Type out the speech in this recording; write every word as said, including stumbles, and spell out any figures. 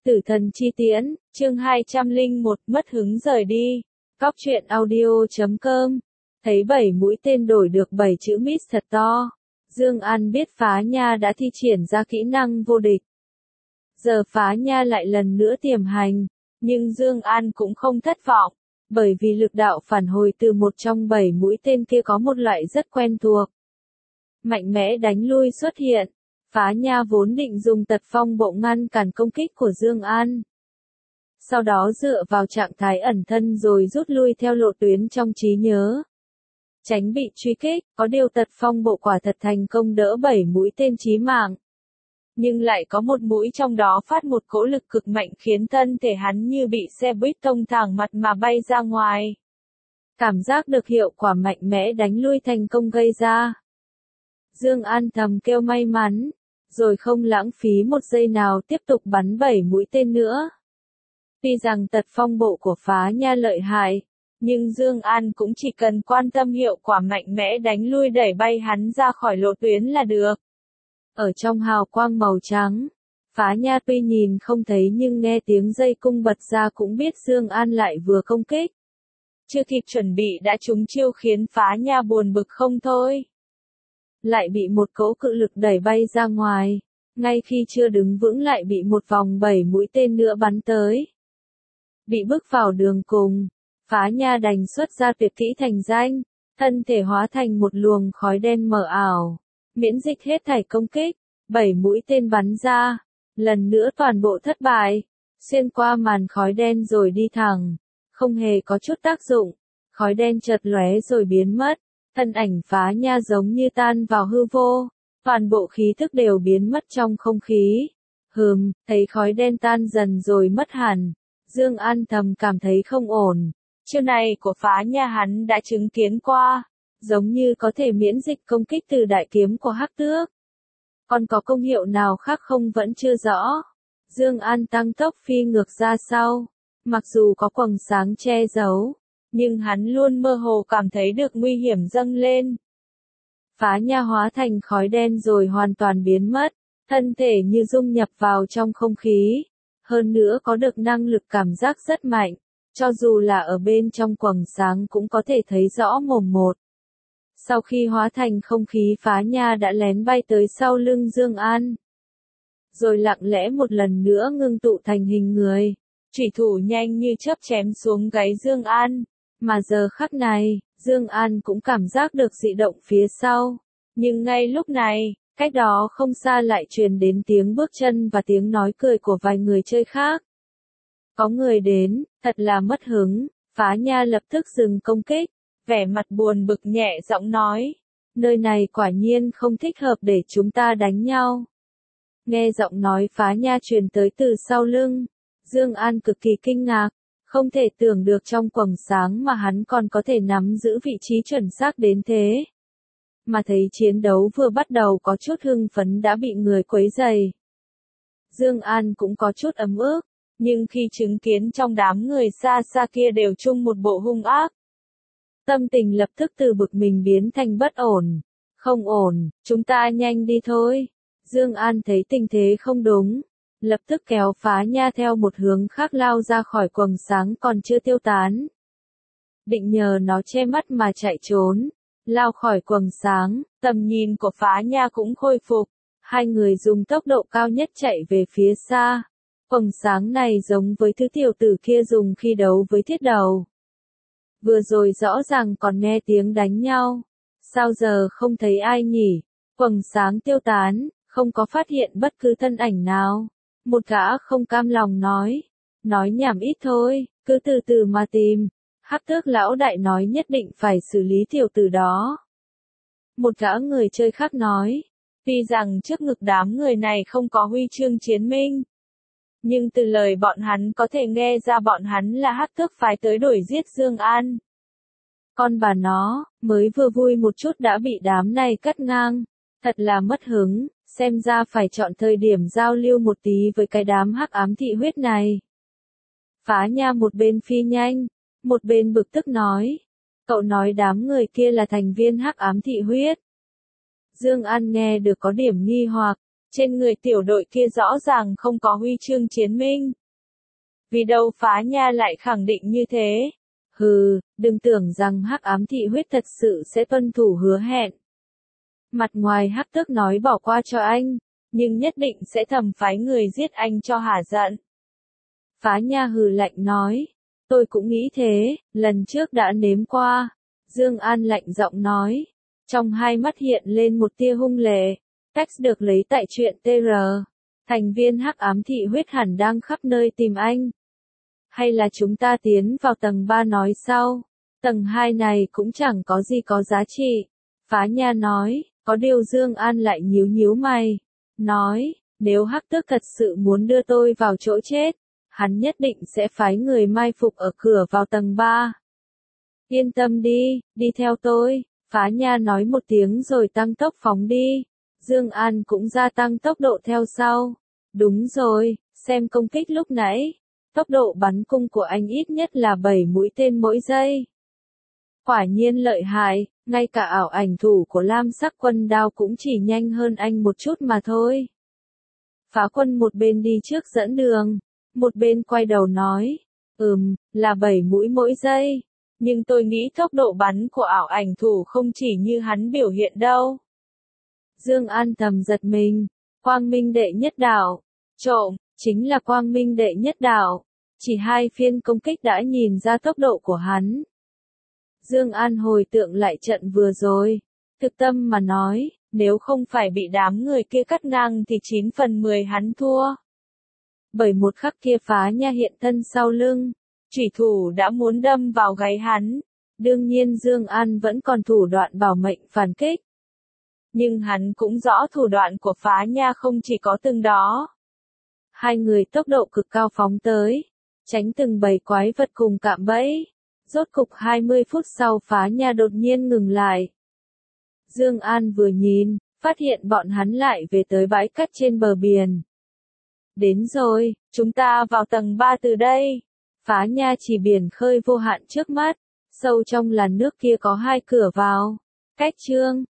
Tử thần chi tiễn, chương hai trăm lẻ một, mất hứng rời đi. Cóc truyện audio chấm com. Thấy bảy mũi tên đổi được bảy chữ miss thật to. Dương An biết Phá Nha đã thi triển ra kỹ năng vô địch. Giờ Phá Nha lại lần nữa tiềm hành, nhưng Dương An cũng không thất vọng, bởi vì lực đạo phản hồi từ một trong bảy mũi tên kia có một loại rất quen thuộc. Mạnh mẽ đánh lui xuất hiện. Phá Nha vốn định dùng tật phong bộ ngăn cản công kích của Dương An. Sau đó dựa vào trạng thái ẩn thân rồi rút lui theo lộ tuyến trong trí nhớ. Tránh bị truy kích, có điều tật phong bộ quả thật thành công đỡ bảy mũi tên chí mạng. Nhưng lại có một mũi trong đó phát một cỗ lực cực mạnh khiến thân thể hắn như bị xe buýt tông thẳng mặt mà bay ra ngoài. Cảm giác được hiệu quả mạnh mẽ đánh lui thành công gây ra. Dương An thầm kêu may mắn, rồi không lãng phí một giây nào tiếp tục bắn bảy mũi tên nữa. Tuy rằng tật phong bộ của Phá Nha lợi hại, nhưng Dương An cũng chỉ cần quan tâm hiệu quả mạnh mẽ đánh lui đẩy bay hắn ra khỏi lộ tuyến là được. Ở trong hào quang màu trắng, Phá Nha tuy nhìn không thấy nhưng nghe tiếng dây cung bật ra cũng biết Dương An lại vừa công kích. Chưa kịp chuẩn bị đã trúng chiêu khiến Phá Nha buồn bực không thôi. Lại bị một cỗ cự lực đẩy bay ra ngoài, ngay khi chưa đứng vững lại bị một vòng bảy mũi tên nữa bắn tới. Bị bước vào đường cùng, Phá Nha đành xuất ra tuyệt kỹ thành danh, thân thể hóa thành một luồng khói đen mờ ảo, miễn dịch hết thảy công kích, bảy mũi tên bắn ra, lần nữa toàn bộ thất bại, xuyên qua màn khói đen rồi đi thẳng, không hề có chút tác dụng, khói đen chợt lóe rồi biến mất. Thân ảnh Phá Nha giống như tan vào hư vô, toàn bộ khí thức đều biến mất trong không khí. Hừm, thấy khói đen tan dần rồi mất hẳn, Dương An thầm cảm thấy không ổn. Chiêu này của Phá Nha hắn đã chứng kiến qua, giống như có thể miễn dịch công kích từ đại kiếm của Hắc Tước. Còn có công hiệu nào khác không vẫn chưa rõ. Dương An tăng tốc phi ngược ra sau, mặc dù có quầng sáng che giấu, nhưng hắn luôn mơ hồ cảm thấy được nguy hiểm dâng lên. Phá Nha hóa thành khói đen rồi hoàn toàn biến mất, thân thể như dung nhập vào trong không khí, hơn nữa có được năng lực cảm giác rất mạnh, cho dù là ở bên trong quầng sáng cũng có thể thấy rõ mồm một. Sau khi hóa thành không khí Phá Nha đã lén bay tới sau lưng Dương An, rồi lặng lẽ một lần nữa ngưng tụ thành hình người, chủy thủ nhanh như chớp chém xuống gáy Dương An. Mà giờ khắc này, Dương An cũng cảm giác được dị động phía sau. Nhưng ngay lúc này, cách đó không xa lại truyền đến tiếng bước chân và tiếng nói cười của vài người chơi khác. Có người đến, thật là mất hứng. Phá Nha lập tức dừng công kích, vẻ mặt buồn bực nhẹ giọng nói. Nơi này quả nhiên không thích hợp để chúng ta đánh nhau. Nghe giọng nói Phá Nha truyền tới từ sau lưng, Dương An cực kỳ kinh ngạc. Không thể tưởng được trong quầng sáng mà hắn còn có thể nắm giữ vị trí chuẩn xác đến thế. Mà thấy chiến đấu vừa bắt đầu có chút hưng phấn đã bị người quấy rầy. Dương An cũng có chút ấm ức, nhưng khi chứng kiến trong đám người xa xa kia đều chung một bộ hung ác, tâm tình lập tức từ bực mình biến thành bất ổn. Không ổn, chúng ta nhanh đi thôi. Dương An thấy tình thế không đúng, lập tức kéo Phá Nha theo một hướng khác lao ra khỏi quầng sáng còn chưa tiêu tán. Định nhờ nó che mắt mà chạy trốn, lao khỏi quầng sáng, tầm nhìn của Phá Nha cũng khôi phục. Hai người dùng tốc độ cao nhất chạy về phía xa. Quầng sáng này giống với thứ tiểu tử kia dùng khi đấu với thiết đầu. Vừa rồi rõ ràng còn nghe tiếng đánh nhau. Sao giờ không thấy ai nhỉ? Quầng sáng tiêu tán, không có phát hiện bất cứ thân ảnh nào. Một gã không cam lòng nói, nói nhảm ít thôi, cứ từ từ mà tìm. Hắc Tước lão đại nói nhất định phải xử lý tiểu tử đó. Một gã người chơi khác nói, tuy rằng trước ngực đám người này không có huy chương chiến minh, nhưng từ lời bọn hắn có thể nghe ra bọn hắn là Hắc Tước phái tới đuổi giết Dương An. Con bà nó, mới vừa vui một chút đã bị đám này cắt ngang, thật là mất hứng. Xem ra phải chọn thời điểm giao lưu một tí với cái đám hắc ám thị huyết này. Phá Nha một bên phi nhanh, một bên bực tức nói. Cậu nói đám người kia là thành viên hắc ám thị huyết. Dương An nghe được có điểm nghi hoặc, Trên người tiểu đội kia rõ ràng không có huy chương chiến minh. Vì đâu Phá Nha lại khẳng định như thế? Hừ, đừng tưởng rằng hắc ám thị huyết thật sự sẽ tuân thủ hứa hẹn. Mặt ngoài hắc tước nói bỏ qua cho anh, nhưng nhất định sẽ thầm phái người giết anh cho hả giận. Phá Nha hừ lạnh nói, tôi cũng nghĩ thế, lần trước đã nếm qua. Dương An lạnh giọng nói, trong hai mắt hiện lên một tia hung lệ. Text được lấy tại truyện tê rờ. Thành viên hắc ám thị huyết hẳn đang khắp nơi tìm anh. Hay là chúng ta tiến vào tầng ba nói sau? Tầng hai này cũng chẳng có gì có giá trị. Phá Nha nói, có điều Dương An lại nhíu nhíu mày. Nói, nếu hắc tước thật sự muốn đưa tôi vào chỗ chết, hắn nhất định sẽ phái người mai phục ở cửa vào tầng ba. Yên tâm đi, đi theo tôi. Phá Nha nói một tiếng rồi tăng tốc phóng đi. Dương An cũng gia tăng tốc độ theo sau. Đúng rồi, xem công kích lúc nãy. Tốc độ bắn cung của anh ít nhất là bảy mũi tên mỗi giây. Quả nhiên lợi hại, ngay cả ảo ảnh thủ của Lam Sắc Quân Đao cũng chỉ nhanh hơn anh một chút mà thôi. Phá Quân một bên đi trước dẫn đường, một bên quay đầu nói, ừm, là bảy mũi mỗi giây. Nhưng tôi nghĩ tốc độ bắn của ảo ảnh thủ không chỉ như hắn biểu hiện đâu. Dương An thầm giật mình, Quang Minh đệ nhất đảo, trộm, chính là Quang Minh đệ nhất đảo, chỉ hai phiên công kích đã nhìn ra tốc độ của hắn. Dương An hồi tưởng lại trận vừa rồi, thực tâm mà nói, nếu không phải bị đám người kia cắt ngang thì chín phần mười hắn thua. Bởi một khắc kia Phá Nha hiện thân sau lưng, chủy thủ đã muốn đâm vào gáy hắn, đương nhiên Dương An vẫn còn thủ đoạn bảo mệnh phản kích. Nhưng hắn cũng rõ thủ đoạn của Phá Nha không chỉ có từng đó. Hai người tốc độ cực cao phóng tới, tránh từng bầy quái vật cùng cạm bẫy. Rốt cục hai mươi phút sau Phá Nha đột nhiên ngừng lại. Dương An vừa nhìn, phát hiện bọn hắn lại về tới bãi cát trên bờ biển. Đến rồi, chúng ta vào tầng ba từ đây. Phá Nha chỉ biển khơi vô hạn trước mắt, sâu trong làn nước kia có hai cửa vào. Cách chương